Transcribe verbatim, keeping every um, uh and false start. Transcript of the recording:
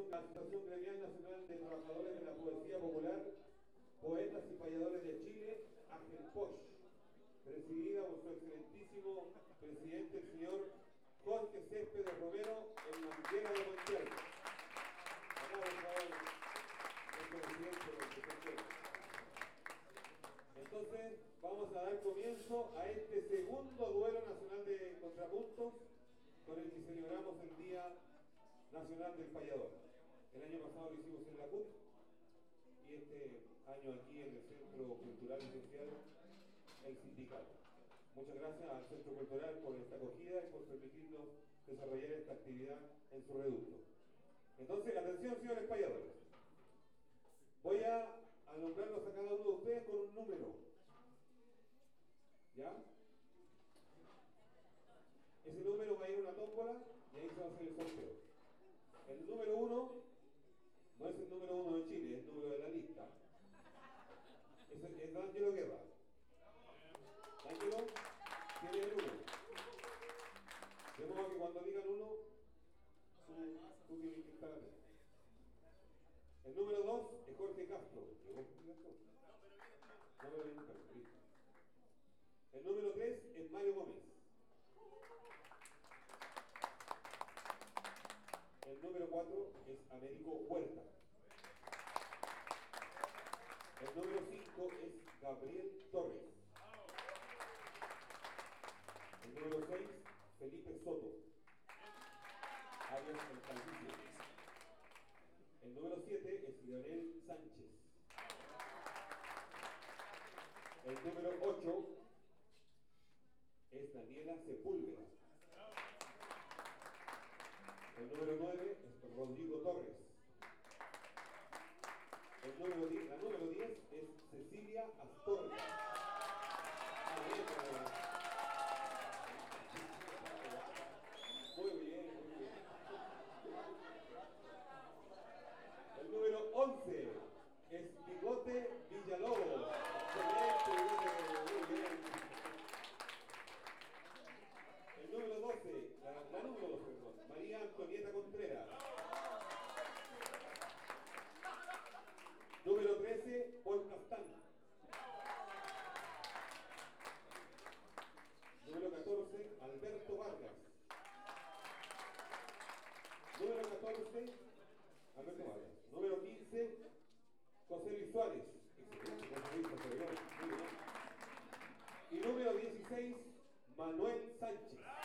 la Asociación Gremial Nacional de Trabajadores de la Poesía Popular, Poetas y Payadores de Chile, AGELPOCH, presidida por su excelentísimo presidente, el señor Jorge Céspedes Romero, en Manguera de Montiel. Acá, por favor, el presidente. Entonces, vamos a dar comienzo a este segundo duelo nacional de contrapuntos con el que celebramos el Día Nacional del Payador. El año pasado lo hicimos en la C U T y este año aquí en el Centro Cultural y Social, el Sindicato. Muchas gracias al Centro Cultural por esta acogida y por permitirnos desarrollar esta actividad en su reducto. Entonces, atención, señores payadores. Voy a, a nombrarlos a cada uno de ustedes con un número. ¿Ya? Ese número va a ir a una tómbola y ahí se va a hacer el sorteo. El número uno no es el número uno de Chile, es el número de la lista. Es, es D'Angelo Guerra. D'Angelo tiene el uno. De modo que cuando digan uno, tú, tú tienes que estar atento. El número dos es Jorge Castro. No, pero viene Castro, listo. El número tres es Mario Gómez. El número cuatro es Américo Huerta. El número cinco es Gabriel Torres. El número seis, Felipe Soto, alias El Calvicio. El número siete es Leonel Sánchez. El número ocho es Daniela Sepúlveda. El número nueve es Rodrigo Torres. El número diez, la número diez es Cecilia Astorga. Muy bien, muy bien. El número once es Bigote Villalobos. Excelente, Bigote, muy bien. El número doce, la, la número doce, perdón, María Antonieta Contreras. Número trece, Paul Castán. Número catorce, Alberto Vargas. Número catorce, Alberto Vargas. Número quince, José Luis Suárez. Excelente, José Luis, José Luis, muy bien. Y número dieciséis, Manuel Sánchez.